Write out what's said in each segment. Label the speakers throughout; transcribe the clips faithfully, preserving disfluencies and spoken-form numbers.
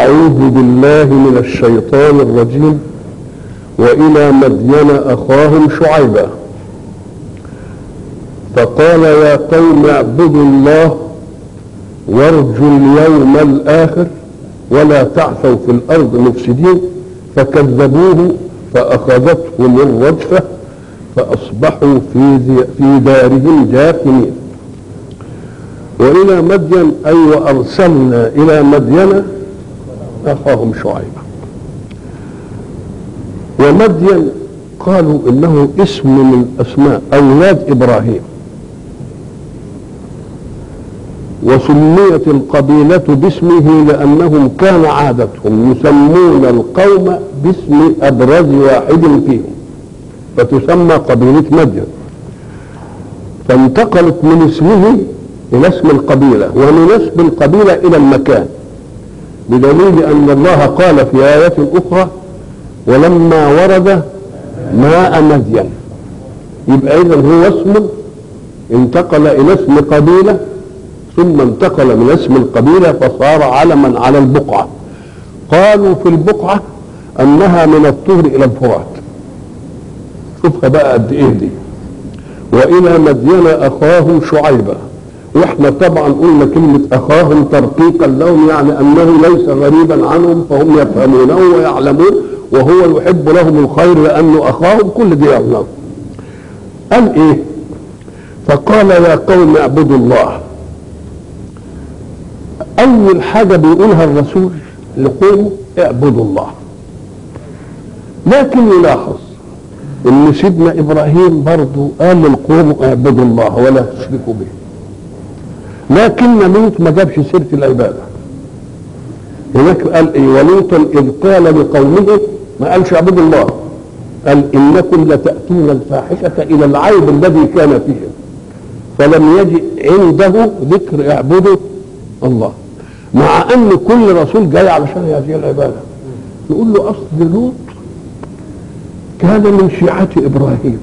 Speaker 1: أعوذ بالله من الشيطان الرجيم. وإلى مدين أخاهم شعيبا فقال يا قوم اعبدوا الله وارجوا اليوم الآخر ولا تعثوا في الأرض مفسدين فكذبوه فأخذتهم الرجفة فأصبحوا في, في دارهم جاثمين. وإلى مدين أي وأرسلنا إلى مدين أخاهم شعيبا. ومدين قالوا إنه اسم من أسماء أولاد إبراهيم، وسميت القبيلة باسمه لأنهم كان عادتهم يسمون القوم باسم أبرز واحد فيهم فتسمى قبيلة مدين، فانتقلت من اسمه إلى اسم القبيلة ومن اسم القبيلة إلى المكان، بدليل أن الله قال في آية أخرى ولما ورد ماء مدين، يبقى إذن هو اسم انتقل إلى اسم قبيلة ثم انتقل من اسم القبيلة فصار علما على البقعة. قالوا في البقعة أنها من الطور إلى الفرات. شوفها بقى قد إيه دي. وإلى مدين أخاهم شعيبا، واحنا طبعا قلنا كلمة أخاهم ترقيقا لهم، يعني أنه ليس غريبا عنهم فهم يفهمونه ويعلمون وهو يحب لهم الخير لأنه أخاهم، كل دي يعلمون. قال إيه؟ فقال يا قوم اعبدوا الله. أول حاجة بيقولها الرسول لقومه اعبدوا الله، لكن يلاحظ ان سيدنا ابراهيم برضه قال للقوم اعبدوا الله ولا تشركوا به، لكن لوط ما جابش سيره العباده. هناك قال ايه؟ ولوطا اذ قال لقومه، ما قالش اعبدوا الله، قال انكم لتاتون الفاحشه الى العيب الذي كان فيه، فلم يجد عنده ذكر اعبدوا الله، مع ان كل رسول جاي علشان هذه العباده. يقول له اصل لوط كان من شيعة إبراهيم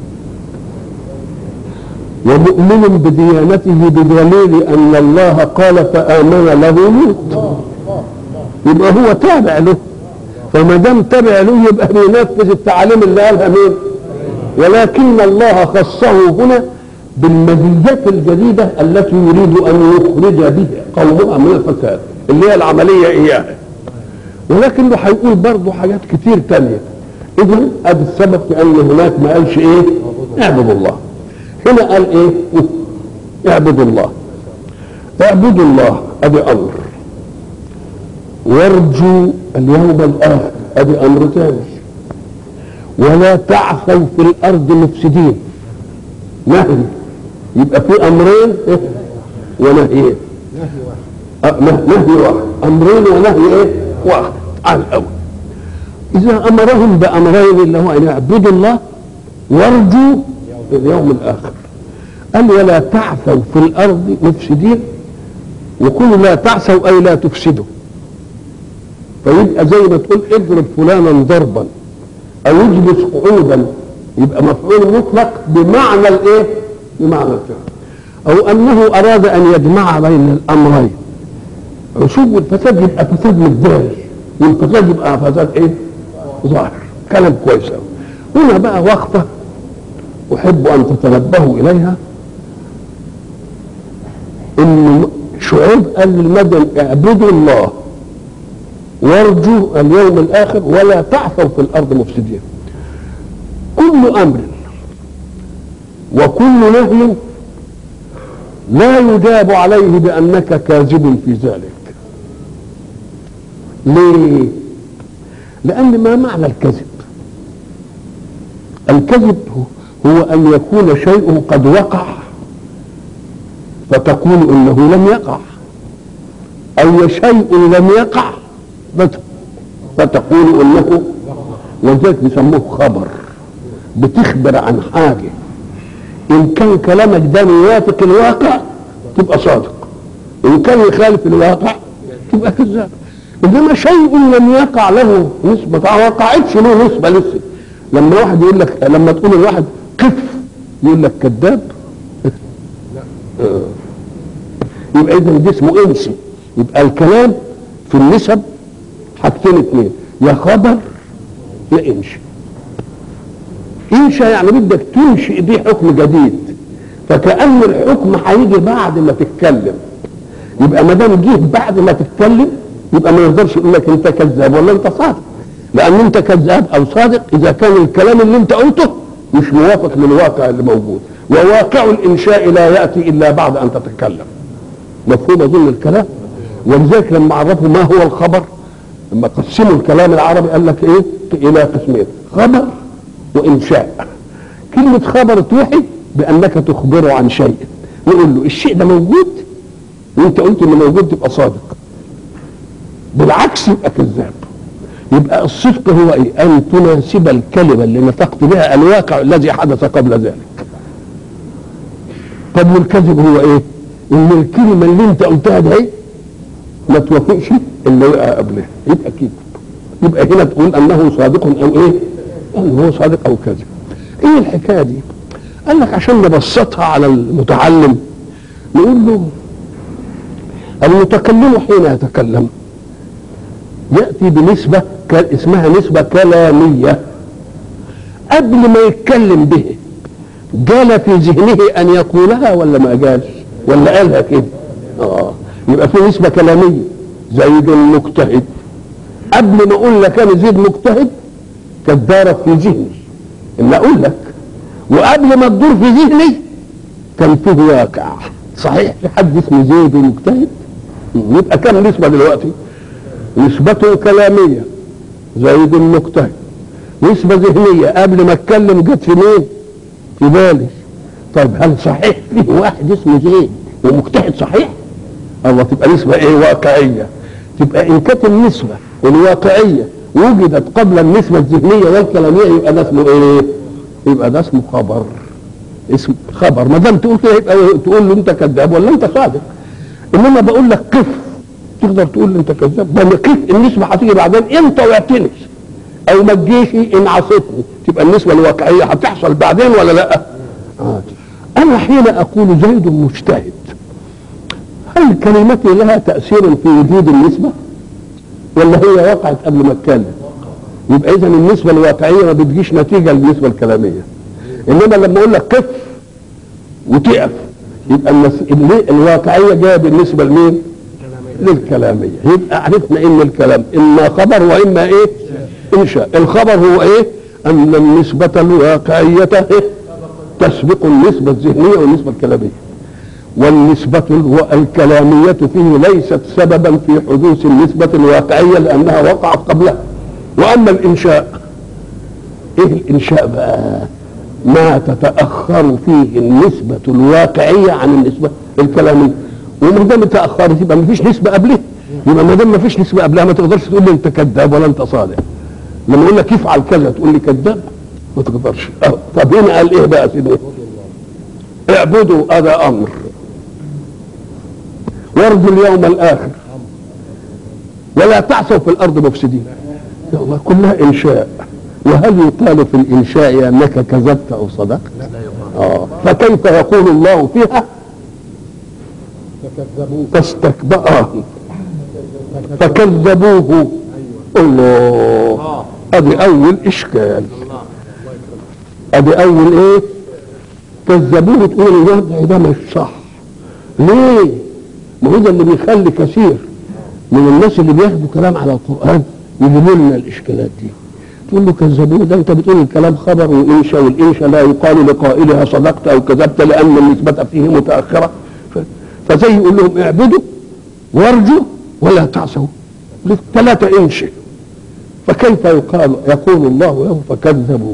Speaker 1: ومؤمن بديانته بدليل أن الله قال فآمن له لوط، يبقى هو تابع له، فما دام تابع له يبقى بينفذ التعاليم اللي قالها مين؟ ولكن الله خصه هنا بالمزيات الجديدة التي يريد أن يخرج به قومها من الفساد اللي هي العملية إياها، ولكنه هيقول برضه حاجات كتير تانية. إذن ادي السبب في ان هناك ما قالش ايه؟ اعبدوا الله. هنا قال ايه؟ اعبدوا الله. اعبدوا الله ادي امر، وارجوا اليوم الاخر ادي امر ثاني، ولا تعثوا في الارض مفسدين نهي. يبقى في امرين إيه؟ ونهيين. نهي واحد، امرين ونهي ايه؟ واحد. على الاول إذا أمرهم بأمرين اللي هو أن يعبدوا الله وارجوا اليوم الآخر، قال ولا تعثوا في الأرض مفسدين، وكل لا تعثوا أي لا تفسدوا، فيبقى زي ما تقول اضرب فلانا ضربا أو اجلس قعودا، يبقى مفعول مطلق بمعنى الإيه؟ بمعنى الفعل، أو أنه أراد أن يجمع بين الأمرين. عشوب الفساد يبقى فساد مداري، والفساد يبقى فساد إيه؟ ظاهر. كلام كويس قوي. هنا بقى وقفه احب ان تتنبهوا اليها، ان شعيب قال للمدن اعبدوا الله وارجوا اليوم الاخر ولا تعثوا في الارض مفسدين. كل امر وكل نهي لا يجاب عليه بانك كاذب في ذلك. ليه؟ لأن ما معنى الكذب؟ الكذب هو أن يكون شيء قد وقع فتقول إنه لم يقع، أو شيء لم يقع فتقول إنه، وذلك بيسموه خبر، بتخبر عن حاجة إن كان كلامك ده يوافق الواقع تبقى صادق، إن كان يخالف الواقع تبقى كذاب. إنما شيء لم يقع له نسبة، ما وقعتش له نسبة لسه. لما واحد يقول لك، لما تقول لواحد قف يقول لك كذاب، يبقى إذا ده اسمه انسي. يبقى الكلام في النسب حاجتين اتنين، يا خبر يا انشا. انشا يعني بدك تنشئ بيه حكم جديد، فكأن الحكم هيجي بعد ما تتكلم. يبقى ما دام جه بعد ما تتكلم يبقى ما يقدرش يقول لك انت كذاب ولا انت صادق، لان انت كذاب او صادق اذا كان الكلام اللي انت قلته مش موافق للواقع اللي موجود، وواقع الانشاء لا ياتي الا بعد ان تتكلم. مفهوم اظن الكلام؟ ولذلك لما عرفوا ما هو الخبر، لما قسموا الكلام العربي قال لك ايه؟ الى قسمين، خبر وانشاء. كلمه خبر توحي بانك تخبره عن شيء، يقول له الشيء ده موجود وانت قلت انه موجود تبقى صادق، بالعكس يبقى كذاب. يبقى الصدق هو ايه؟ ان تناسب الكلمه اللي نطقت بها الواقع الذي حدث قبل ذلك. طب والكذب هو ايه؟ ان الكلمه اللي انت قلتها ده ايه؟ ما توافقش اللي وقع قبلها، يبقى كذب. يبقى هنا تقول انه صادق او ايه؟ انه هو صادق او كذب. ايه الحكايه دي؟ قال لك عشان نبسطها على المتعلم نقول له المتكلم حين يتكلم يأتي بنسبة اسمها نسبة كلامية. قبل ما يتكلم به جال في ذهنه أن يقولها ولا ما جالش؟ ولا قالها كده؟ آه يبقى في نسبة كلامية. زيد مجتهد، قبل ما أقول لك أنا زيد مجتهد كانت دارت في ذهني إن أقول لك، وقبل ما تدور في ذهني كان فيه واقع. صحيح في حد اسمه زيد مجتهد؟ يبقى كم نسبة دلوقتي؟ نسبته كلامية زيد مجتهد، نسبة ذهنية قبل ما اتكلم جت في مين؟ في بالي. طيب هل صحيح فيه واحد اسمه زيد ومجتهد صحيح؟ الله، تبقى نسبة ايه؟ واقعية. تبقى ان كانت النسبة الواقعية وجدت قبل النسبة الذهنية والكلامية يبقى ده اسمه ايه؟ يبقى ده اسمه خبر. اسم خبر. ما دام تقول كده يبقى تقول له انت كذاب ولا انت صادق. انما بقول لك قف تقدر تقول لي انت كذاب؟ ده قف النسبة هتيجي بعدين انت وعدتني او ما تجيش ان عصيتني، تبقى النسبة الواقعية هتحصل بعدين ولا لا؟ آه. انا حين اقول زيد مجتهد هل كلمتي لها تأثير في وجود النسبة ولا هي وقعت قبل ما اتكلم؟ يبقى اذا النسبة الواقعية ما بتجيش نتيجة للنسبة الكلامية. انما لما اقول لك قف وتقف يبقى الواقعية جاية بالنسبة لمين؟ للكلامية. يبقى عرفنا ان الكلام اما خبر واما ايه؟ انشاء. الخبر هو ايه؟ ان النسبة الواقعية إيه؟ تسبق النسبة الذهنية والنسبة الكلامية، والنسبة الكلامية فيه ليست سببا في حدوث النسبة الواقعية لانها وقعت قبلها. واما الانشاء، ايه الانشاء بقى؟ ما تتأخر فيه النسبة الواقعية عن النسبة الكلامية. وما دام تأخرت يبقى ما فيش نسبة قبلها. يبقى ما دام ما فيش نسبة قبلها ما تقدرش تقول لي انت كذاب ولا انت صادق. لما اقول لك افعل كذا تقول لي كذاب؟ ما تقدرش. اه طب هنا قال ايه بقى سيدي؟ اعبدوا هذا امر، وارجوا اليوم الاخر، ولا تعثوا في الارض مفسدين. يا الله كلها انشاء. وهل يقال في الانشاء انك كذبت او صدقت؟ اه فكيف يقول الله فيها فاستكبروا فكذبوه؟ الله، ادي اول اشكال، ادي اول ايه؟ كذبوه. تقول الوضع ده مش صح. ليه؟ ما هو ده اللي بيخلي كثير من الناس اللي بياخدوا كلام على القرآن يجيبوا لنا الاشكالات دي. تقول له كذبوه، ده انت بتقول الكلام خبر وانشاء، والانشاء لا يقال لقائلها صدقت او كذبت لان النسبة فيه متأخرة. فزي يقول لهم اعبدوا وارجوا ولا تعصوا، ثلاثة انشاء. فكيف يقال يقول الله له فكذبوه؟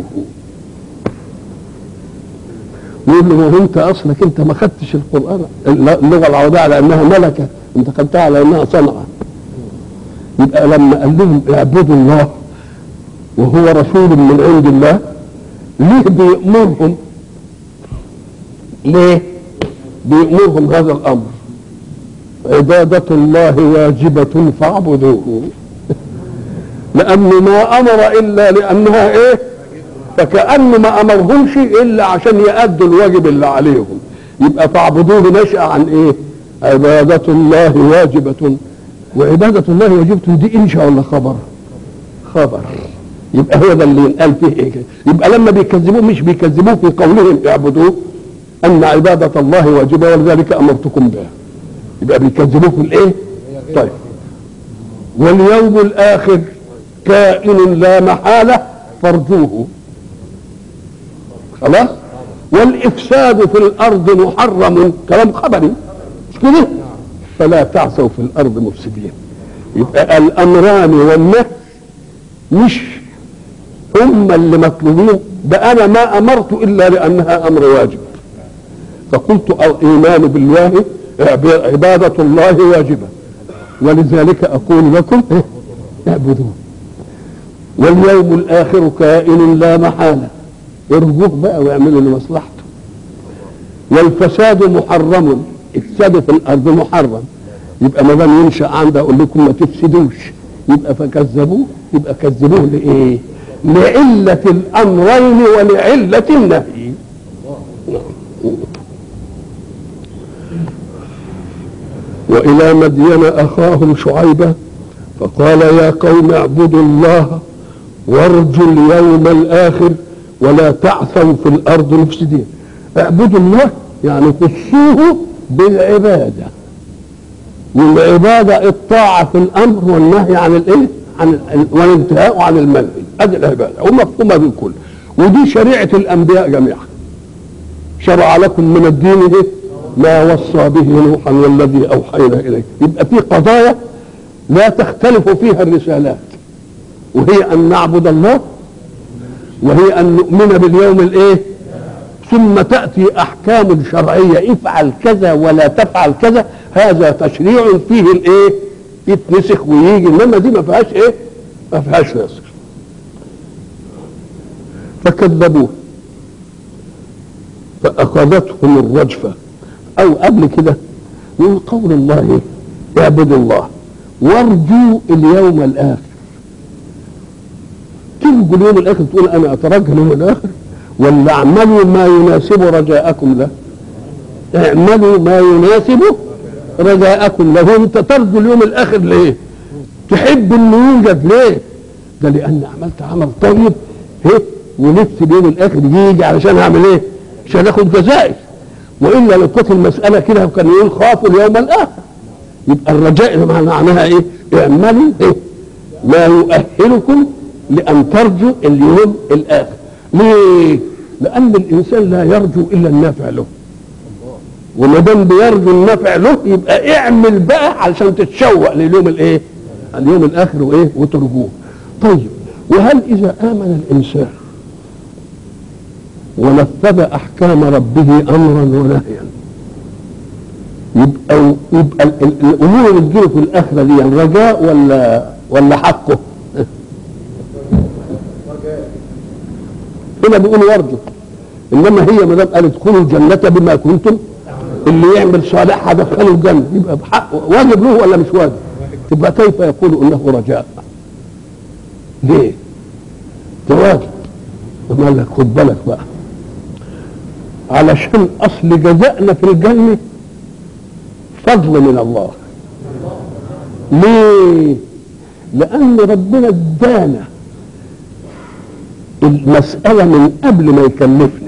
Speaker 1: يقول له ما انت اصلك انت ما خدتش القرآن اللغة العربية على انها ملكة، انت خدتها على انها صنعة. يبقى لما قال لهم اعبدوا الله وهو رسول من عند الله، ليه بيأمرهم؟ ليه بيأمرهم هذا الامر؟ عبادة الله واجبة فاعبدوه. لانه ما امر الا لانها ايه؟ فكأنه ما امرهمش الا عشان يأدوا الواجب اللي عليهم. يبقى فاعبدوه نشأ عن ايه؟ عبادة الله واجبة وعبادة الله وجبته دي إنشاء ولا خبر؟ خبر. يبقى هو ده اللي ينقال فيه إيه؟ يبقى لما بيكذبوه مش بيكذبوه في قولهم اعبدوه أن عبادة الله واجبة ولذلك أمرتكم بها. يبقى بيكذبوه في الإيه؟ طيب. واليوم الآخر كائن لا محالة فارجوه. خلاص؟ والإفساد في الأرض محرم، كلام خبري مش كده؟ فلا تعثوا في الأرض مفسدين. يبقى الأمران والنهي مش هم اللي مطلوبين، ده أنا ما أمرت إلا لأنها أمر واجب. فقلت الإيمان بالله عبادة الله واجبة ولذلك أقول لكم اعبدوه. واليوم الآخر كائن لا محالة، ارجوه بقى واعملوا لمصلحته. والفساد محرم، الفساد في الأرض محرم. يبقى ما دام ينشأ عنده أقول لكم ما تفسدوش، يبقى فكذبوه، يبقى كذبوه لإيه؟ لعلة الأمرين ولعلة النهي. وإلى مدين أخاهم شعيبا فقال يا قوم اعبدوا الله وارجوا اليوم الآخر ولا تعثوا في الأرض مفسدين. اعبدوا الله يعني خصوه بالعبادة، والعبادة الطاعة في الأمر والنهي عن الإيه؟ عن والانتهاء عن المنهي، هذه العبادة ومفهومة بالكل. ودي شريعة الأنبياء جميعا. شرع لكم من الدين إيه؟ ما وصى به نوحا والذي أوحينا إليه. يبقى في قضايا لا تختلف فيها الرسالات، وهي أن نعبد الله وهي أن نؤمن باليوم الإيه؟ ثم تأتي أحكام شرعية افعل كذا ولا تفعل كذا، هذا تشريع فيه الإيه؟ يتنسخ ويجي، إنما دي ما فيهاش إيه؟ ما فيهاش نسخ. فكذبوه فأخذتهم الرجفة. أو قبل كده من قول الله اعبدوا الله وارجوا اليوم الآخر. ترجوا اليوم الآخر تقول أنا أترجى اليوم الآخر ولا اعملوا ما يناسب رجاءكم له؟ اعملوا ما يناسب رجاءكم له. انت ترجو اليوم الآخر ليه؟ تحب انه يوجد ليه؟ ده لأن عملت عمل طيب ايه ونفسي اليوم الآخر يجي علشان اعمل ايه؟ عشان اخد جزائي. والا لو كانت المساله كده كان يقول خافوا اليوم الاخر. يبقى الرجاء معناها ايه؟ اعملوا ايه؟ ما يؤهلكم لان ترجوا اليوم الاخر. ليه؟ لان الانسان لا يرجو الا النافع له، وما دام بيرجو النافع له يبقى اعمل بقى علشان تتشوق لليوم الايه؟ اليوم الاخر وايه؟ وترجوه. طيب وهل اذا امن الانسان ونفذ احكام ربه امرا ونهيا يبقى يبقى الامور اللي تجيله في الاخره دي يعني رجاء ولا ولا حقه؟ هنا بيقول يرجو، انما هي ما دام قال ادخلوا الجنه بما كنتم، اللي يعمل صالح هدخله الجنه يبقى بحقه واجب له ولا مش واجب؟ تبقى كيف يقول انه رجاء؟ ليه؟ ده واجب. قال لك خد بالك بقى، علشان اصل جزائنا في الجنه فضل من الله. ليه؟ لان ربنا ادانا المساله من قبل ما يكلفنا،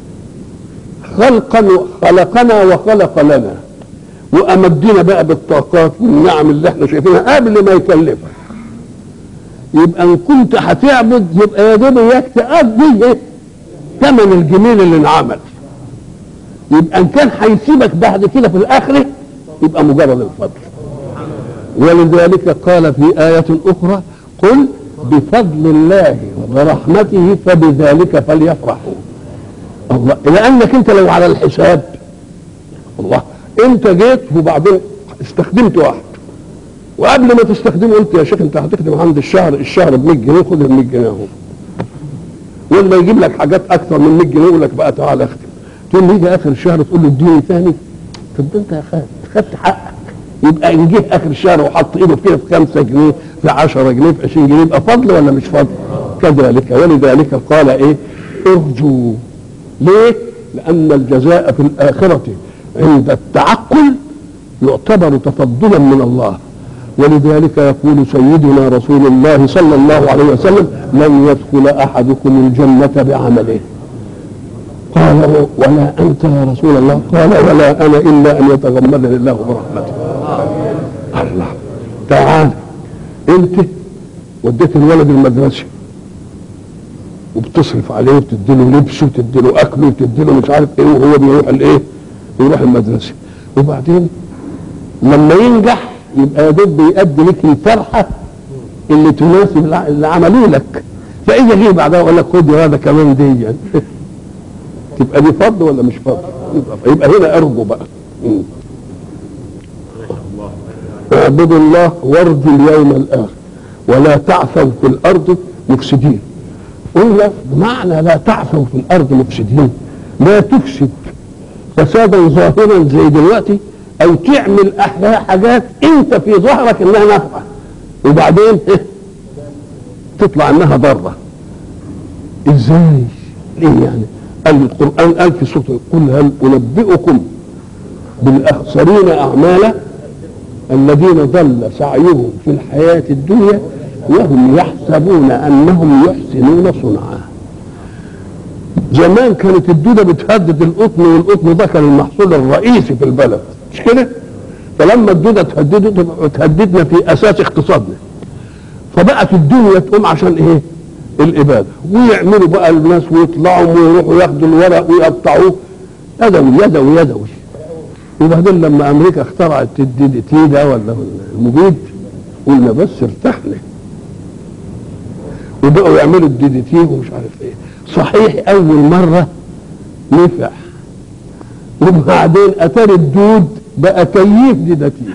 Speaker 1: خلقا خلقنا وخلق لنا وامدنا بقى بالطاقات والنعم اللي احنا شايفينها قبل ما يكلفك. يبقى ان كنت هتعبد يبقى يا دوب اياك تأدي ايه؟ ثمن الجميل اللي انعمل. يبقى ان كان هيسيبك بعد كده في الاخره يبقى مجرد الفضل. ولذلك قال في آية أخرى قل بفضل الله وبرحمته فبذلك فليفرحوا. الله، لأنك أنت لو على الحساب الله أنت جيت وبعدين استخدمت واحد وقبل ما تستخدمه قلت يا شيخ أنت هتخدم عند الشهر الشهر ب مية جنيه خد ال مية جنيه اهو، ولا يجيب لك حاجات أكثر من مية جنيه يقول لك بقى تعالى اخدم، تقول له يجي آخر الشهر تقول له اديني ثاني. طب ده أنت خدت خدت حقك. يبقى ان جه اخر الشهر وحط ايده كده في خمسة جنيه في عشرة جنيه في عشرين جنيه يبقى فضل ولا مش فضل؟ كذلك. ولذلك قال ايه؟ ارجوا. ليه؟ لان الجزاء في الاخره عند التعقل يعتبر تفضلا من الله، ولذلك يقول سيدنا رسول الله صلى الله عليه وسلم لن يدخل أحدكم الجنة بعمله. قال ولا أنت يا رسول الله؟ قال ولا أنا إلا أن يتغمدني الله برحمته. الله تعالى، أنت وديت الولد المدرسة وبتصرف عليه وتديله لبسه وتديله أكله وتديله مش عارف إيه، وهو بيروح الإيه؟ بيروح المدرسة، وبعدين لما ينجح يبقى يا دوب بيأدي لك الفرحة اللي تناسب اللي عملوه لك، فإذا جه بعدها وقال لك خد هذا كمان دي يعني. تبقى دي فضل ولا مش فضل؟ يبقى, يبقى هنا أرجو بقى اعبدوا الله وارجوا اليوم الآخر ولا تعثوا في الأرض مفسدين. قلنا معنى لا تعثوا في الأرض مفسدين لا تفسد فسادا ظاهرا زي دلوقتي، او تعمل حاجات انت في ظهرك انها نافعه وبعدين تطلع انها ضاره. ازاي؟ ليه يعني؟ قال القران قال في سوره قل هل انبئكم بالاخسرين اعمالا الذين ضل سعيهم في الحياه الدنيا وهم يحسبون انهم يحسنون صنعا. زمان كانت الدوده بتهدد القطن، والقطن ده كان المحصول الرئيسي في البلد مش كده؟ فلما الدوده تهدده تهددنا في اساس اقتصادنا، فبقت الدنيا تقوم عشان ايه؟ الاباده، ويعملوا بقى الناس ويطلعوا ويروحوا ياخدوا الورق ويقطعوه يدوي يدوي يدوي. وبعدين لما امريكا اخترعت الدي دي تي ده ولا المبيد قلنا بس ارتحنا، وبقوا يعملوا الدي دي تي ومش عارف ايه. صحيح اول مره نفع، وبعدين اتاري الدود بقى كيف دي دي تي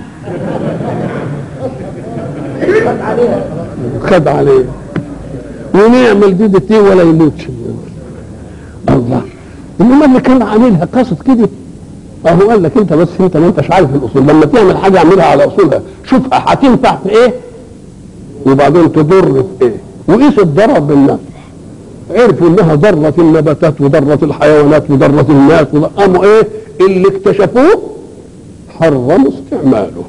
Speaker 1: خد عليه ونعمل دي دي تي ولا يموتش. الله، انما اللي كان عاملها قصد كده اهو قال لك انت بس انت ما انتش عارف الاصول. لما تعمل حاجه اعملها على اصولها، شوفها هتنفع في ايه وبعدين تضر في ايه، وقيس الضرر بالنفع. عرفوا انها ضرت النباتات وضرت الحيوانات وضرت الناس، قاموا ايه اللي اكتشفوه حرموا استعماله.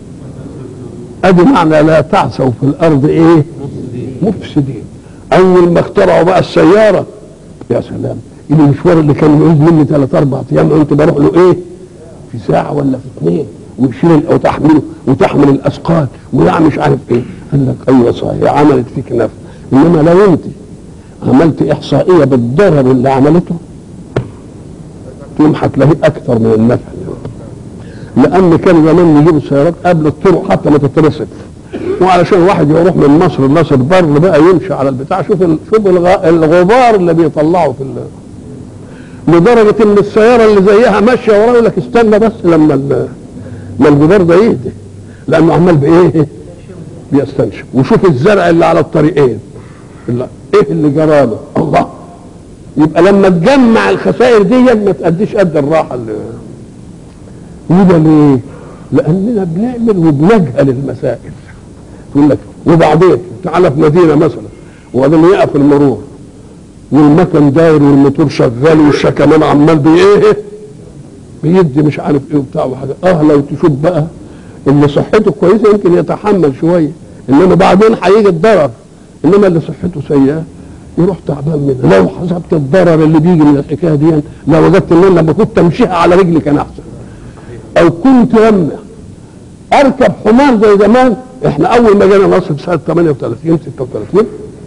Speaker 1: ادي معنى لا تعثوا في الارض ايه؟ مفسدين. اول ما اخترعوا بقى السياره، يا سلام، المشوار اللي كان يعوز مني ثلاث اربع ايام انت بروح له ايه؟ في ساعه ولا في اثنين، ويشيل او تحمله وتحمل الاثقال ويعمل مش عارف ايه. قال لك ايوه صحيح عملت فيك نفع، انما لو انت عملت احصائيه بالضرر اللي عملته تقوم هتلاقيه اكثر من النفع. لان كان زمان يجيبوا السيارات قبل الطرق حتى ما تترصف، وعلشان واحد يروح من مصر لمصر بر بقى يمشي على البتاع، شوف شوف الغبار اللي بيطلعه في ال... لدرجه ان السياره اللي زيها ماشيه وراه يقول لك استنى بس لما ال... ما الغبار ده يهدى، لانه عمال بايه؟ بيستنشق. وشوف الزرع اللي على الطريقين اللي ايه اللي جراله. الله، يبقى لما تجمع الخسائر دي ما تأديش قد الراحه اللي وده ليه؟ لاننا بنعمل وبنجهل المسائل. تقول لك وبعدين تعالى في مدينه مثلا وبعدين يقف المرور والمكن داير والموتور شغال والشكمان عمال بايه؟ بيدي مش عارف ايه وبتاع وحاجه. اه لو تشوف بقى اللي صحته كويسه يمكن يتحمل شويه، انما بعدين هيجي الضرر. انما اللي صحته سيئه يروح تعبان منها. لو حسبت الضرر اللي بيجي من الحكايه دي لو وجدت ان لما كنت امشيها على رجلي كان احسن، او كنت لما اركب حمار زي زمان. احنا اول ما جينا مصر في سنه ثمانية وثلاثين ستة وثلاثين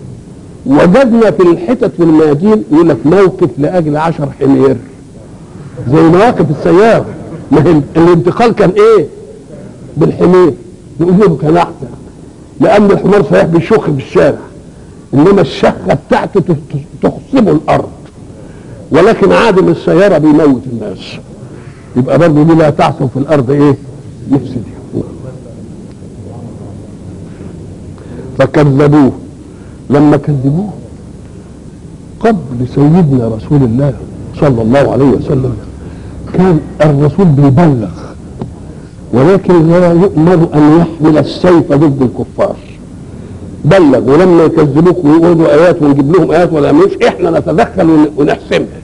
Speaker 1: وجدنا في الحتت والميادين يقول لك موقف لاجل عشر حمير زي مواقف السياره. ما هي الانتقال كان ايه؟ بالحمير. نقول له كان احسن لان الحمار صحيح بيشخ في الشارع، انما الشخه بتاعته تخصبه الارض، ولكن عادم السياره بيموت الناس. يبقى برضه دي لا تعثوا في الارض ايه؟ مفسدين. فكذبوه. لما كذبوه قبل سيدنا رسول الله صلى الله عليه وسلم كان الرسول بيبلغ، ولكن لا يؤمر ان يحمل السيف ضد الكفار. بلغ، ولما يكذبوك ويقولوا ايات ونجيب لهم ايات ولا مش احنا نتدخل ونحسمها.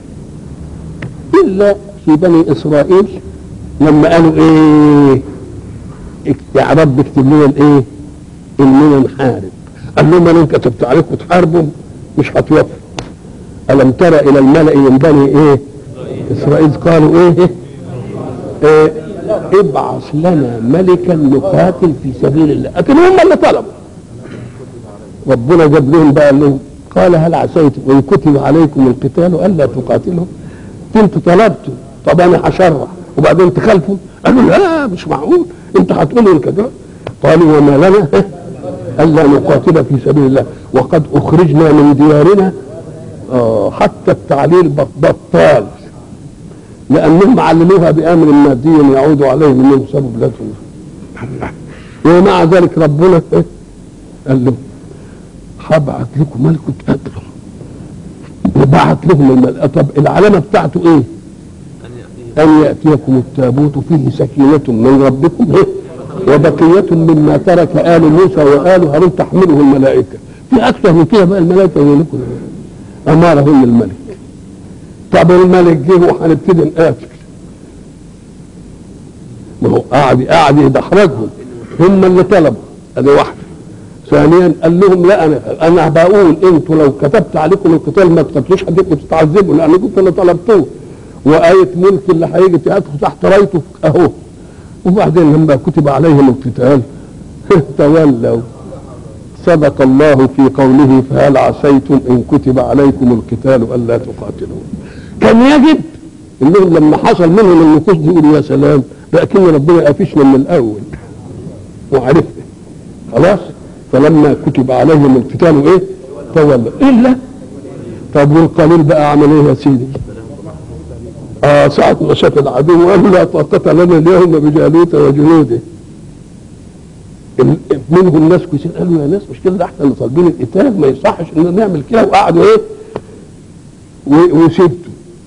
Speaker 1: الا في بني اسرائيل لما قالوا ايه؟ يا رب اكتب لنا الايه؟ اننا نحارب. قال لهم انا كتبت عليكم تحاربوا مش هتوفوا. الم ترى الى الملأ من بني ايه؟ اسرائيل قالوا ايه؟ إيه ابعث لنا ملكا نقاتل في سبيل الله، لكن هم اللي طلبوا. ربنا جاب لهم بقى لهم قال هل عسيتم وان كتب عليكم القتال الا تقاتلوا؟ انتوا طلبتوا، طب انا هشرع وبعدين تخالفوا؟ قالوا لا مش معقول، انت هتقولوا كده. قالوا وما لنا الا نقاتل في سبيل الله وقد اخرجنا من ديارنا. آه حتى التعليل بطال، لانهم عللوها بامر مادي يعود عليهم انهم سبب بلادهم. ومع ذلك ربنا قال لهم هبعت لكم ملك تقاتلهم، وبعت لهم الملك. طب العلامه بتاعته ايه؟ ان ياتيكم التابوت فيه سكينه من ربكم وبقيه مما ترك ال موسى وال هارون تحمله الملائكه. في اكثر من كده بقى الملائكه يقول لكم امرهم الملك. طب الملك جه وهنبتدي نقاتل، ما هو قاعد قاعد يدحرجهم، هم اللي طلبوا. ادي واحده. ثانيا قال لهم لا انا انا بقول انتوا لو كتبت عليكم القتال ما تقتلوش هتبقوا تتعذبوا لانكم اللي طلبتوه، وايه ملك اللي هيجي تقاتلوا تحت رايته اهو. وبعدين لما كتب عليهم القتال تولوا. صدق الله في قوله فهل عسيتم ان كتب عليكم القتال الا تقاتلوا. كان يجب انهم لما حصل منهم النكوص دي يقولوا يا سلام لكن ربنا قافشنا من الاول وعرفنا خلاص. فلما كتب عليهم القتال ايه؟ تولوا الا. طب والقليل بقى عمل ايه يا سيدي؟ اه ساعة ما شاف العدو قالوا لا طاقة لنا اليوم بجالوت وجنوده. منهم ناس كويسين قالوا يا ناس مش كده، ده احنا اللي طالبين القتال ما يصحش ان نعمل كده، وقعدوا ايه؟ وسبتوا.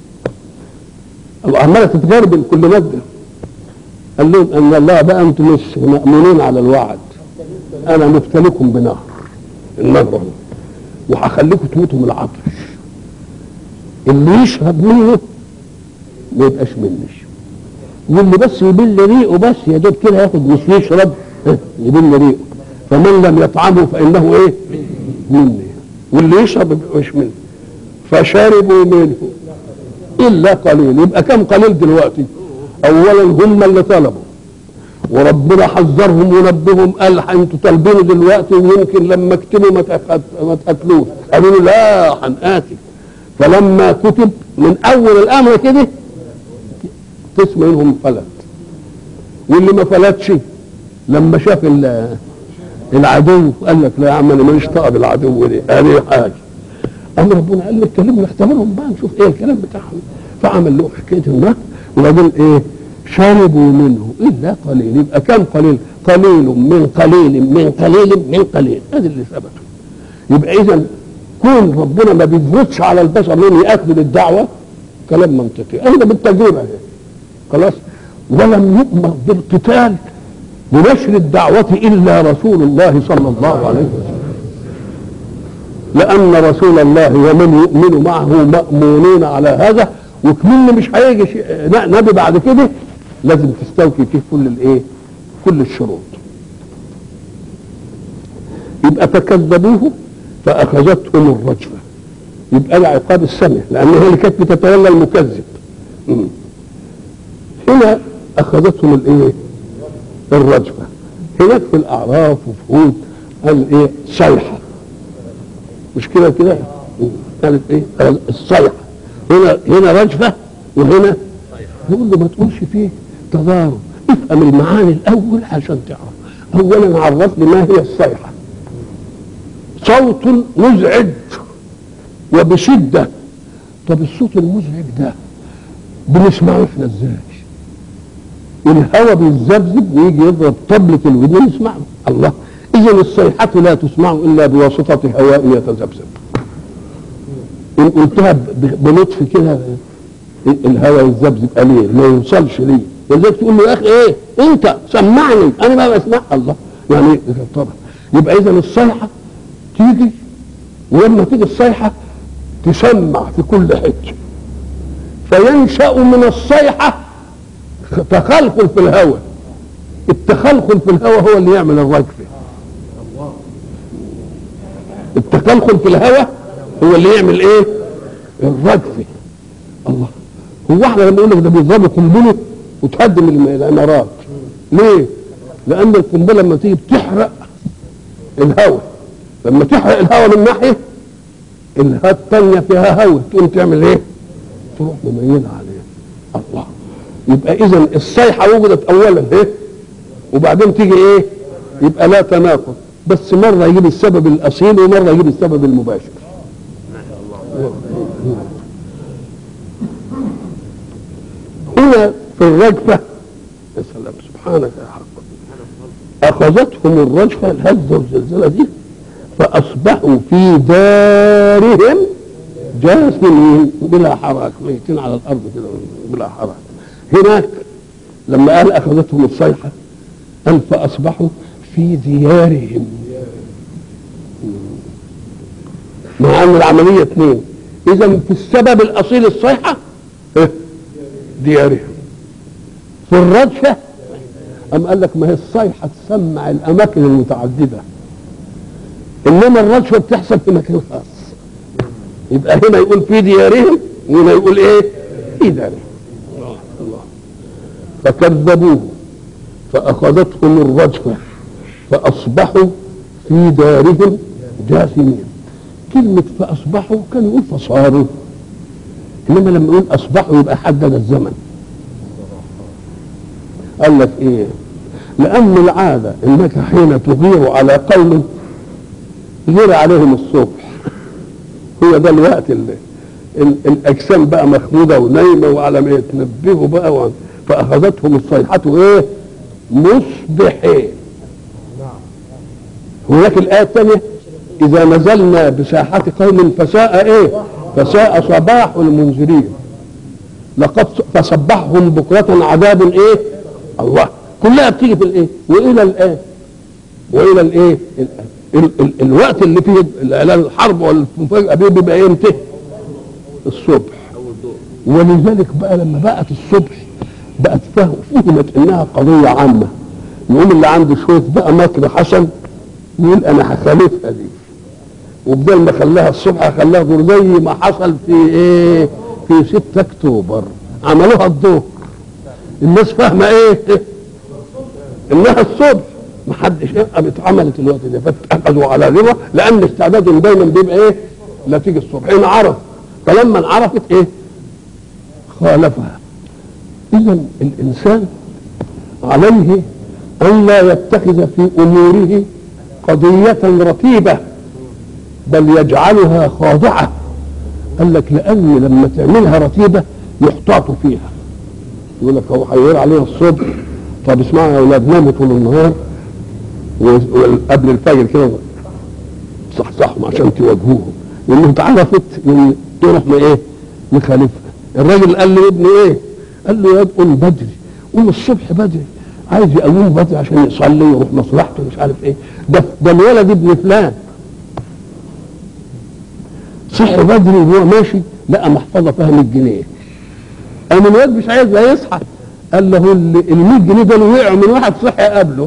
Speaker 1: عماله تتغربل كل ماده. قال لهم ان الله بقى انتم مش مامونين على الوعد، انا مبتليكم بنهر النهر وهخليكم تموتوا من العطش، اللي يشرب منه ما يبقاش مني، واللي بس يبل ريقه بس يا دوب كده ياخد مش يشرب يبل ريقه، فمن لم يطعمه فانه ايه؟ مني، واللي يشرب ما يبقاش مني. فشربوا منه الا قليل. يبقى كم قليل دلوقتي؟ اولا هم اللي طلبوا وربنا حذرهم ونبههم قال انتوا طالبينه دلوقتي ويمكن لما اكتبوا ما تقتلوش. قالوا له لا هنقاتل. فلما كتب من اول الامر كده قسم منهم فلت، واللي ما فلتش لما شاف العدو قال لك لا يا عم انا ماليش طاقه بالعدو دي هذه حاجه. قام ربنا قال له اتكلموا نختبرهم بقى نشوف ايه الكلام بتاعهم. فعمل له حكايه النهر وبعدين ايه؟ شربوا منه الا قليل. يبقى كم قليل؟ قليل من قليل من قليل من قليل. هذا اللي ثبته. يبقى اذا كون ربنا ما بيفرضش على البشر انهم ياكلوا الدعوه كلام منطقي. احنا بالتجربه اهي خلاص. ولم يؤمر بالقتال لنشر الدعوه الا رسول الله صلى الله عليه وسلم، لان رسول الله ومن يؤمن معه مامونون على هذا. وكمان مش هيجي نبي بعد كده لازم تستوفي فيه كل الايه؟ كل الشروط. يبقى فكذبوه فاخذتهم الرجفه. يبقى العقاب السمع لان هي اللي كانت بتتولى المكذب. هنا اخذتهم الايه؟ الرجفه. هناك في الاعراف وفي هود قال ايه؟ صيحه. مش كده كده؟ قالت ايه؟ الصيحه. هنا هنا رجفه وهنا يقول له ما تقولش فيه تضارب، افهم المعاني الاول عشان تعرف. اولا عرفني ما هي الصيحه. صوت مزعج وبشده. طب الصوت المزعج ده بنسمعه احنا ازاي؟ الهواء بيتذبذب ويجي يضرب طبلة الودن نسمعه. الله، اذا الصيحه لا تسمع الا بواسطه هواء يتذبذب. ان قلتها بلطف كده الهواء يتذبذب قليل ما يوصلش ليه. ولذلك تقول له يا اخي ايه انت سمعني انا ما بسمع. الله يعني طبعا. يبقى اذا الصيحه تيجي، ولما تيجي الصيحه تسمع في كل حته، فينشا من الصيحه تخلخل في الهواء التخلخل في الهواء هو اللي يعمل الرجفه. التخلخل في الهواء هو اللي يعمل ايه؟ الرجفه. الله، هو احنا لما نقول لك ده بيضربوا قنبله وتهدم الامارات، ليه؟ لان القنبله لما تيجي بتحرق الهواء، لما تحرق الهواء من ناحيه الهواء الثانيه فيها هواء تقوم تعمل ايه؟ تروح مميزه عليه. الله، يبقى اذا الصيحه وجدت اولا ايه؟ وبعدين تيجي ايه؟ يبقى لا تناقض، بس مره يجيب السبب الاصيل ومره يجيب السبب المباشر. هنا في الرجفه يا سلام سبحانك يا حق، اخذتهم الرجفه الهزه والزلزله دي فاصبحوا في دارهم جاثمين بلا حراك، ميتين على الارض كده بلا حراك. هناك لما قال اخذتهم الصيحه قال فاصبحوا في ديارهم، مع ان العمليه اثنين. اذا في السبب الاصيل الصيحه ديارهم، في الرجفه أم قال لك ما هي الصيحه تسمع الاماكن المتعدده، انما الرجفه بتحصل في مكان خاص. يبقى هنا يقول في ديارهم وهنا يقول ايه؟ في دارهم. الله الله. فكذبوه فاخذتهم الرجفه فاصبحوا في دارهم جاثمين. كلمه فاصبحوا كان يقول فصاروا، انما لما يقول اصبحوا يبقى حدد الزمن. قال لك ايه؟ لان العاده انك حين تغير على قوم غير عليهم الصبح، هو ده الوقت اللي الاجسام بقى مخموده ونايمه وعلى ما يتنبهوا بقى، فاخذتهم الصيحه ايه؟ مصبحين. هناك الايه الثانيه اذا نزلنا بساحه قوم فساء ايه؟ فساء صباح المنذرين، لقد فصبحهم بكره عذاب ايه؟ الله، كلها بتيجي في الايه؟ والى الان والى الايه؟ الان ال ال الوقت اللي فيه اعلان الحرب والمفاجاه بيبقى ينتهي الصبح. ولذلك بقى لما بقت الصبح بقت فهمت انها قضيه عامه، يقول اللي عنده شويه بقى مكر حسن يقول انا هخالفها دي، وبدل ما خلاها الصبح خلاها ظهر، زي ما حصل في ايه؟ في ستة اكتوبر عملوها الظهر. الناس فاهمه ايه؟ انها الصبح، ما حدش قامت عملت الوقت ده، فاتخذوا على ذمه، لان استعدادهم دايما بيبقى ايه؟ لا تيجي الصبح حين عرف، فلما انعرفت ايه؟ خالفها. اذا الانسان عليه ان لا يتخذ في اموره قضيه رتيبه، بل يجعلها خاضعه. قال لك لان لما تعملها رتيبه يحتاط فيها، يقول لك هو هيغير علينا الصبح، طب اسمعوا يا اولاد ناموا طول النهار وقبل الفجر كده صحصحهم عشان تواجهوهم، وانه اتعرفت تروح ما ايه؟ مخالفها. الراجل قال له ابني ايه؟ قال له يا قوم بدري، قوم الصبح بدري، عايز يقوم بدري عشان يصلي ويروح مصلحته مش عارف ايه. ده ده الولد ابن فلان صحي بدري وهو ماشي لقى محفظه فيها مية جنيه، قام الواد مش عايز لا يصحى، قال له ال مية جنيه دول وقعوا من واحد صحي قبله.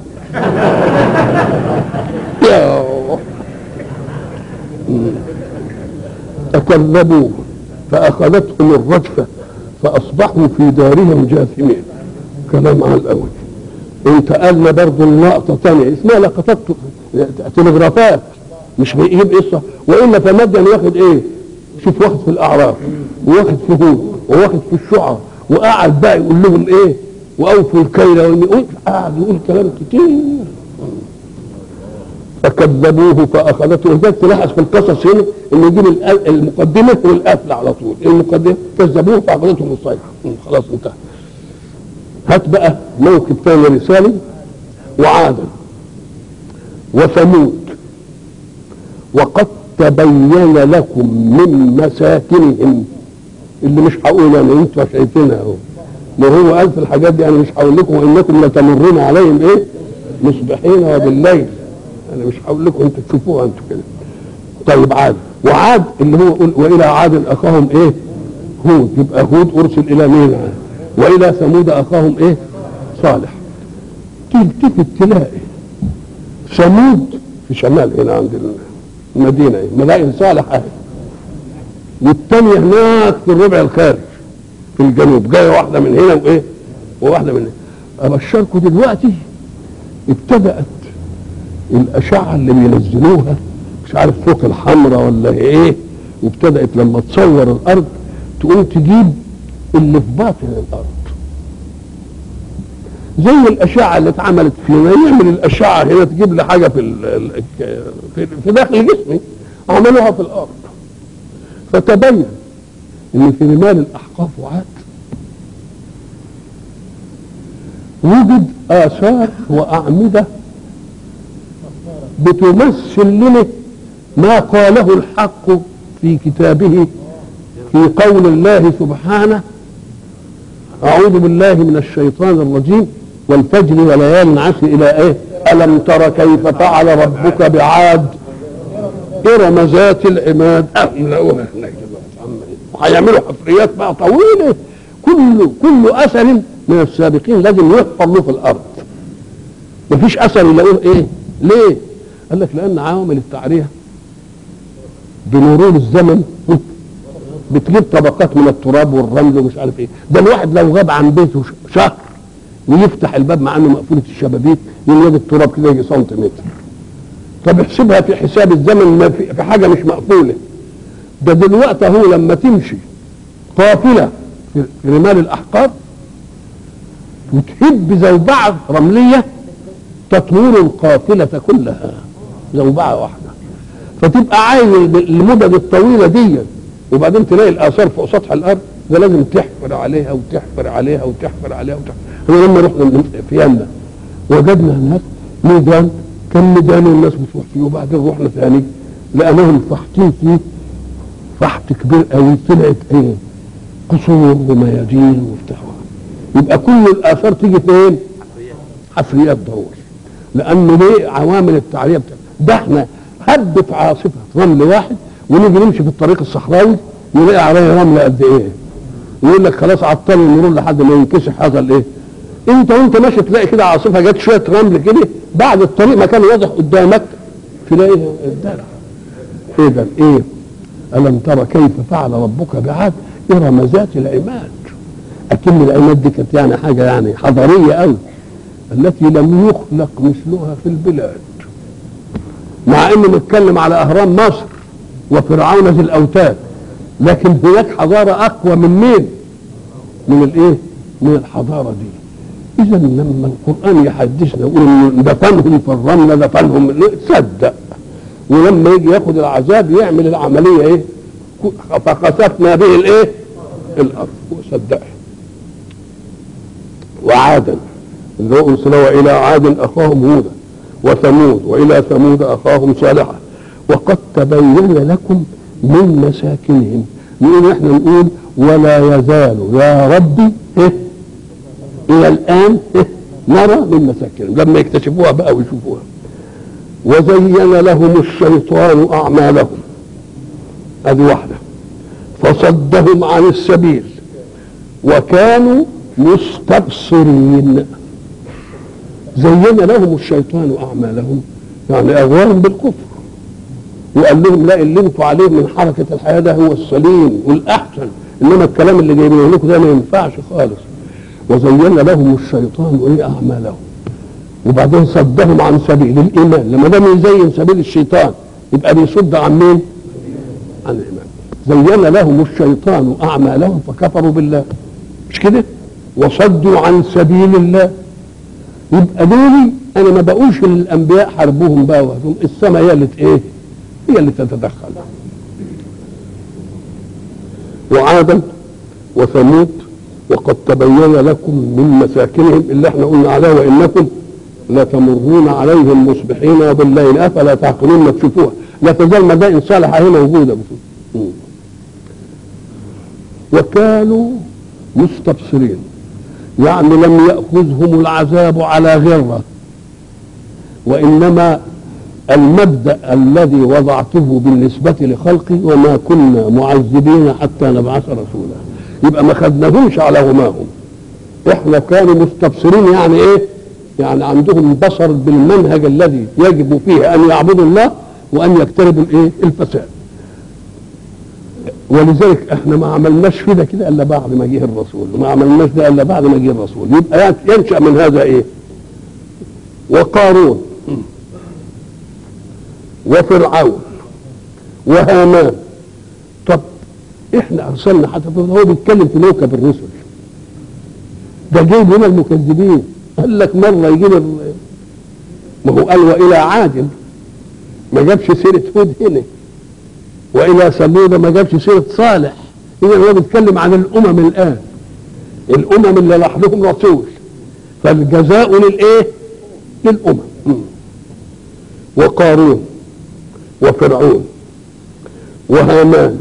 Speaker 1: فكذبوه فاخذتهم الرجفه فاصبحوا في دارهم جاثمين. كلام على الاول. انتقلنا برضه لنقطه ثانيه اسمها لقطات تلغرافات، مش بيجيب قصه. والا فمدن واخد ايه؟ شوف واخد في الاعراف وواخد في هود وواخد في الشعراء، وقعد بقى يقول لهم ايه؟ واوفوا الكيل والميزان، قاعد يقول كلام كتير. فكذبوه فاخذته. ولذلك تلاحظ في القصص هنا انه يجيب المقدمه والقفله على طول. المقدمه كذبوه فاخذتهم الصيحه، خلاص انتهى. هات بقى موقف ثاني رسالي، وعادا وثمود وقد تبين لكم من مساكنهم، اللي مش هقول انا انتوا شايفينها اهو، ما هو قال في الحاجات دي انا مش هقول لكم وانكم لتمرون عليهم ايه؟ مصبحين وبالليل، انا مش هقول لكم انتوا تشوفوها انتوا كده. طيب عاد، وعاد اللي هو قل والى عاد اخاهم ايه؟ هود، يبقى هود ارسل الى مين؟ والى ثمود اخاهم ايه؟ صالح. تلتفت تلاقي ثمود في شمال هنا عند المدينه، مدائن صالحه، والثانيه هناك في الربع الخارج في الجنوب، جايه واحده من هنا وايه وواحده من هنا. ابشركم دلوقتي ابتدات الاشعه اللي بينزلوها مش عارف فوق الحمراء ولا ايه، وابتدات لما تصور الارض تقوم تجيب اللي في باطن الارض زي الاشعه اللي اتعملت فينا. يعمل الاشعه هنا تجيب لي حاجه في في داخل جسمي، عملوها في الارض، فتبين ان في رمال الاحقاف وعاد وجد اثار واعمده بتمثل لنا ما قاله الحق في كتابه في قول الله سبحانه: أعوذ بالله من الشيطان الرجيم والفجر وليال عشر إلى إيه؟ ألم تر كيف فعل ربك بعاد إرم ذات العماد. أملأوها هناك وهيعملوا حفريات بقى طويلة. كل كل أثر من السابقين لازم يحفر له في الأرض، مفيش أثر يلاقوه إيه؟ ليه؟ قال لك لأن عوامل التعرية بمرور الزمن بتجيب طبقات من التراب والرمل ومش عارف ايه. ده الواحد لو غاب عن بيته شهر ويفتح الباب مع انه مقفوله الشبابيك يجد التراب كده يجي سنتيمتر. طب احسبها في حساب الزمن ما في, في حاجه مش مقفوله. ده دلوقتي هو لما تمشي قافله في رمال الاحقاب وتهب زوبعه رمليه تطول القافله كلها زوبعه واحده، فتبقى عايز المدد الطويله دي وبعدين تلاقي الاثار فوق سطح الارض. ده لازم تحفر عليها وتحفر عليها وتحفر عليها وتحفر. هو لما رحنا في يمنا وجدنا هناك ميدان، كان ميدان والناس بتروح فيه، وبعدين رحنا ثاني لقيناهم فاحتين فيه فحت كبير قوي، طلعت ايه؟ قصور وميادين وبتاع. يبقى كل الاثار تيجي فين؟ حفريات دور. لانه ليه؟ عوامل التعريه بتاعتها. ده احنا هبت عاصفه رمل واحد ونيجي نمشي في الطريق الصحراوي نلاقي عليه رمله قد ايه، ويقول لك خلاص عطل المرور لحد ما ينكسح هذا الايه. انت وانت ماشي تلاقي كده عاصفه جت شويه رمل كده بعد الطريق ما كان واضح قدامك تلاقيه قدامك. ايه ده ايه؟ الم ترى كيف فعل ربك بعاد ارم ذات العماد. اكن العماد دي كانت يعني حاجه يعني حضاريه قوي، التي لم يخلق مثلها في البلاد. مع انه بيتكلم على اهرام مصر وفرعون ذي الاوتاد، لكن هناك حضاره اقوى من مين؟ من الايه؟ من الحضاره دي. اذا لما القران يحدثنا يقول دفنهم في الرمله دفنهم تصدق، ولما يجي ياخد العذاب يعمل العمليه ايه؟ فخسفنا به الايه؟ الارض وصدقها. وعادا اللي هو ارسلوا الى عاد اخاهم هودا وثمود والى ثمود اخاهم صالحا وقد تبين لكم من مساكنهم. نقول احنا نقول ولا يزال يا ربي إيه؟ الى الان إيه؟ نرى من مساكنهم لما يكتشفوها بقى ويشوفوها. وزين لهم الشيطان اعمالهم، ادي واحده، فصدهم عن السبيل وكانوا مستبصرين. زين لهم الشيطان اعمالهم يعني اغواهم بالكفر، وقال لهم لا اللي انتوا عليه من حركه الحياه ده هو السليم والاحسن، انما الكلام اللي جايبينه لكم ده ما ينفعش خالص. وزين لهم الشيطان ايه اعمالهم، وبعدين صدهم عن سبيل الايمان. لما دام يزين سبيل الشيطان يبقى بيصد عن مين؟ عن الايمان. زين لهم الشيطان اعمالهم فكفروا بالله، مش كده؟ وصدوا عن سبيل الله. يبقى دول انا ما بقولش للانبياء حاربوهم بقى وهدوم، السماء هي اللي ايه؟ هي اللي تتدخل. وعادا وثمود وقد تبين لكم من مساكنهم اللي احنا قلنا عليها وانكم لتمرون عليهم مصبحين وبالليل افلا تعقلون. ما تشوفوها، لا تزال مدائن صالحه هي موجوده. وكانوا مستبصرين يعني لم يأخذهم العذاب على غرة، وإنما المبدأ الذي وضعته بالنسبة لخلقي وما كنا معذبين حتى نبعث رسولا. يبقى ما خدناهمش على غماهم، احنا كانوا مستبصرين يعني ايه؟ يعني عندهم بصر بالمنهج الذي يجب فيه ان يعبدوا الله وان يجتنبوا الايه الفساد. ولذلك احنا ما عملناش كده كده الا بعد ما جه الرسول، وما عملناش ده الا بعد ما جه الرسول. يبقى ينشأ من هذا ايه؟ وقارون وفرعون وهامان. طب احنا ارسلنا حتى هو بيتكلم في موكب الرسل، ده جايب هنا المكذبين. قال لك مره يجيب ما هو قال والى عاد، ما جابش سيره هود هنا، والى ثمود ما جابش سيره صالح. اذا هو بيتكلم عن الامم الان، الامم اللي راح لهم رسول، فالجزاء للايه؟ للامم. وقارون وفرعون وهامان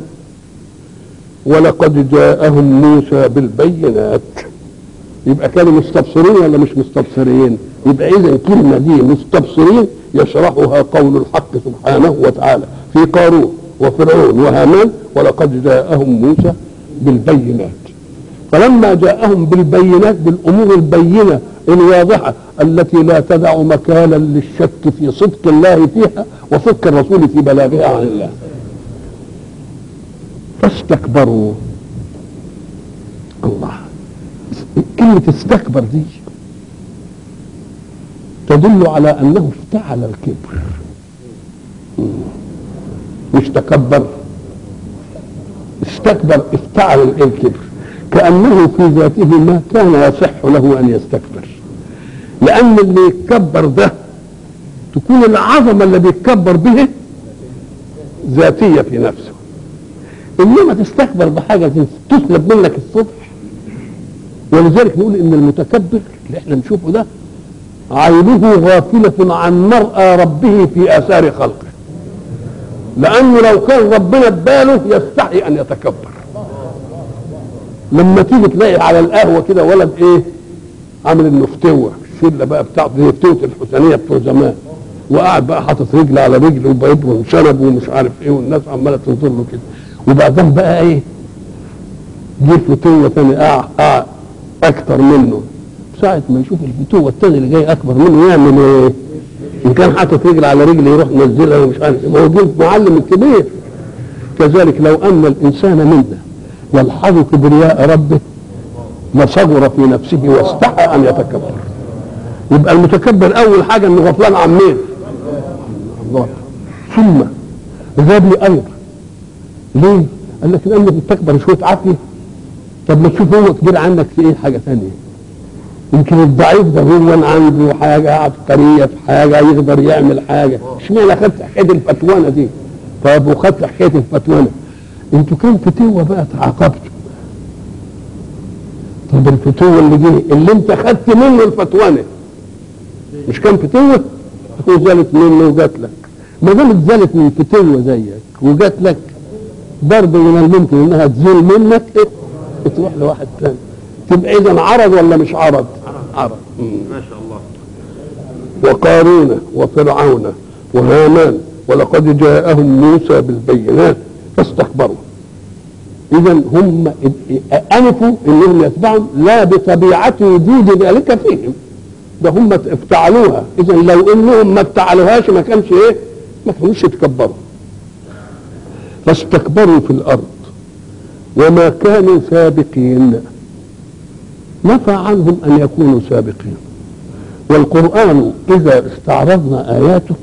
Speaker 1: ولقد جاءهم موسى بالبينات. يبقى كانوا مستبصرين ولا مش مستبصرين؟ يبقى اذا الكلمه دي مستبصرين يشرحها قول الحق سبحانه وتعالى في قارون وفرعون وهامان ولقد جاءهم موسى بالبينات. فلما جاءهم بالبينات، بالامور البينه الواضحه التي لا تدع مكانا للشك في صدق الله فيها وصدق الرسول في بلاغها عن الله، فاستكبروا. الله، كلمة استكبر دي تدل على أنه افتعل الكبر، مش تكبر، استكبر، افتعل الكبر، كأنه في ذاته ما كان يصح له أن يستكبر. لأن اللي يتكبر ده تكون العظمة اللي بيتكبر به ذاتية في نفسه، إنما تستكبر بحاجة تسلب منك الصبح. ولذلك نقول إن المتكبر اللي احنا نشوفه ده عينه غافلة عن مرأى ربه في آثار خلقه، لأنه لو كان ربنا بباله يستحي أن يتكبر. لما تيجي تلاقي على القهوة كده ولد إيه عامل النفتوة، الشلة بقى بتاعته نفتوة الحسينية بتوع زمان، وقاعد بقى حاطط رجل على رجل وبيضرب شنب ومش عارف إيه، والناس عمالة تنظر له كده. وبعدين بقى إيه جه فتوة تاني قاع قاع أكتر منه، ساعة ما يشوف الفتوة التاني اللي جاي أكبر منه يعمل إيه؟ إن كان حاطط رجل على رجل يروح منزلها ومش عارف إيه، ما هو جه معلم الكبير. كذلك لو أن الإنسان منا يلحظ كبرياء ربه لصغر في نفسه واستحى أن يتكبر. يبقى المتكبر أول حاجة إنه غفلان عن مين؟ الله. ثم ذاب لي أيضا. ليه؟ قال لك لأنك بتكبر شوية عافية. طب ما تشوف هو كبير عنك في إيه حاجة ثانية. يمكن الضعيف ده هو عنده حاجة عبقرية في حاجة يقدر يعمل حاجة. اشمعنى أخدت حكاية الفتوانة دي؟ طب وخدت حكاية الفتوانة. انتوا كان فتوة بقى تعاقبتوا. طب الفتوة اللي جه اللي انت خدت منه الفتوانة مش كان فتوة؟ هو زالت منه وجات لك. ما دامت زالت من فتوة زيك وجات لك برضه من الممكن انها تزول منك ايه؟ تروح لواحد ثاني. تبقى اذا عرض ولا مش عرض؟ عرض.
Speaker 2: ما شاء الله.
Speaker 1: وقارون وفرعون وهامان ولقد جاءهم موسى بالبينات فاستكبروا. اذا هم انفوا انهم يتبعوا لا بطبيعه وجود ذلك فيهم، ده هم افتعلوها. اذا لو انهم ما افتعلوهاش ما كانش ايه؟ ما كانوش يتكبروا. فاستكبروا في الارض وما كانوا سابقين. نفى عنهم ان يكونوا سابقين. والقرآن اذا استعرضنا اياته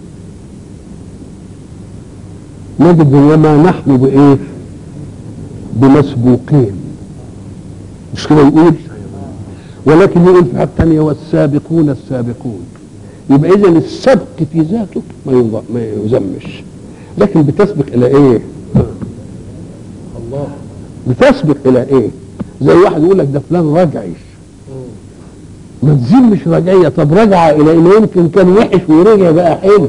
Speaker 1: نجد وما نحن بايه؟ بمسبوقين. مش كده يقول؟ ولكن يقول في حاجه ثانيه والسابقون السابقون. يبقى اذا السبق في ذاته ما يذمش، لكن بتسبق الى ايه؟ الله. بتسبق الى ايه؟ زي واحد يقول لك ده فلان رجعي، ما تذمش رجعيه. طب رجع الى انه يمكن كان وحش ورجع بقى حلو،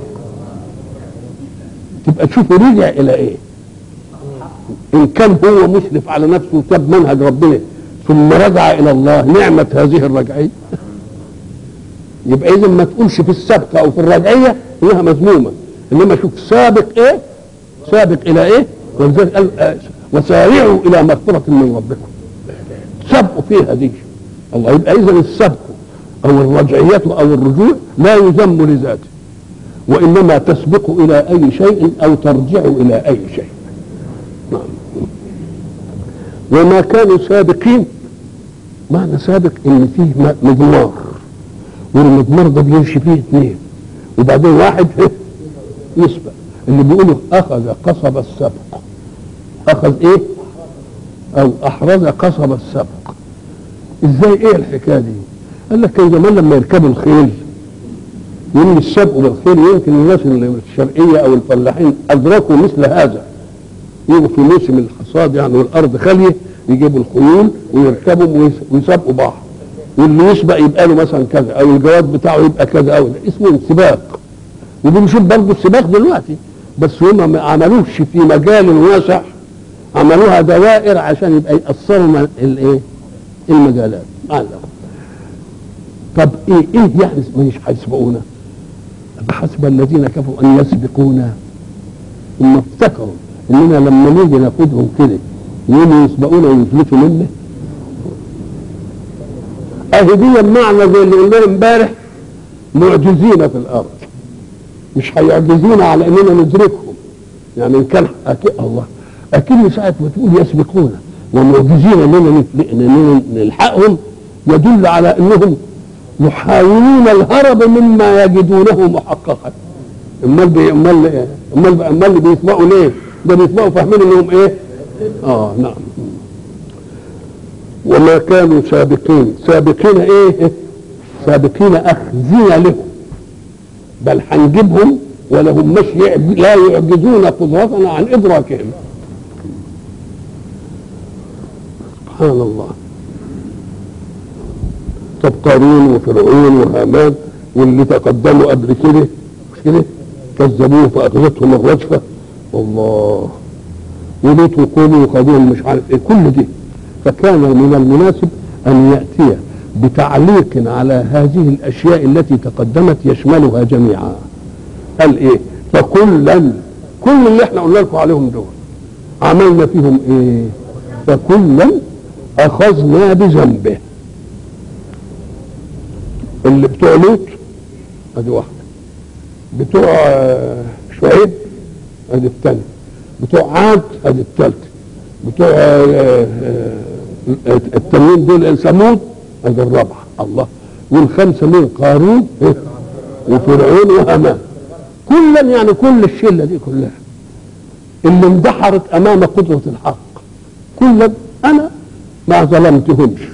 Speaker 1: تبقى تشوفه رجع الى ايه؟ ان كان هو مسرف على نفسه وساب منهج ربنا ثم رجع الى الله، نعمه هذه الرجعيه. يبقى اذا ما تقولش في السبق او في الرجعيه انها مذمومه، انما شوف سابق ايه؟ سابق الى ايه؟ ولذلك قال آه وسارعوا الى مغفره من ربكم. سبقوا فيها دي الله. يبقى اذا السبق او الرجعية او الرجوع لا يذم لذاته، وانما تسبق الى اي شيء او ترجع الى اي شيء. نعم. وما كانوا سابقين، معنى سابق ان فيه مضمار، والمضمار ده بيمشي فيه اثنين وبعدين واحد يسبق، اللي بيقولوا اخذ قصب السبق. اخذ ايه؟ او احرز قصب السبق. ازاي؟ ايه الحكايه دي؟ قال لك كان زمان لما يركبوا الخيل يوم السبق بالخيل، يمكن الناس الشرقيه او الفلاحين ادركوا مثل هذا، يجوا في موسم الحصاد يعني والارض خاليه يجيبوا الخيول ويركبوا ويسابقوا بعض، واللي يسبق يبقى له مثلا كذا، او الجواد بتاعه يبقى كذا، او اسمه سباق. وبنشوف برضه السباق دلوقتي، بس هم ما عملوش في مجال واسع، عملوها دوائر عشان يبقى يأثروا الايه؟ المجالات. طب ايه ايه يعني مش هيسبقونا؟ بحسب الذين كفروا ان يسبقونا، ثم افتكروا اننا لما نيجي ناخدهم كده يوم يسبقونا ويفلتوا منا. اهي دي المعنى زي اللي قلناه امبارح، معجزين في الارض، مش هيعجزونا على اننا ندركهم. يعني ان كان اكيد الله اكيد ساعه ما تقول يسبقونا ومعجزين اننا نلحقهم، يدل على انهم يحاولون الهرب مما يجدونه محققا. امال بي امال ايه؟ امال امال اللي بيسمعوا ليه؟ ده بيسمعوا فاهمين انهم ايه؟ اه نعم. وما كانوا سابقين، سابقين ايه؟ سابقين اخذين لهم، بل هنجيبهم ولهم مش لا يعجزون قدرتنا عن ادراكهم. سبحان الله. طب قارون وفرعون وهامان واللي تقدموا قبل كده مش كده كذبوه فاخذتهم الرجفه، والله ولوط وقوموا وخذوهم مش عارف ايه، كل دي. فكان من المناسب ان ياتي بتعليق على هذه الاشياء التي تقدمت يشملها جميعا. قال ايه؟ فكلا، كل اللي احنا قلنا لكم عليهم دول عملنا فيهم ايه؟ فكلا اخذنا بذنبه. اللي بتوع لوط ادي واحده، بتوع شعيب ادي الثانيه، بتوع عاد ادي الثالثه، بتوع التنين دول ثمود ادي الرابعه. الله. والخمسه من قارون وفرعون وهامان، كلا يعني كل الشله دي كلها اللي اندحرت امام قدره الحق، كلا انا ما ظلمتهمش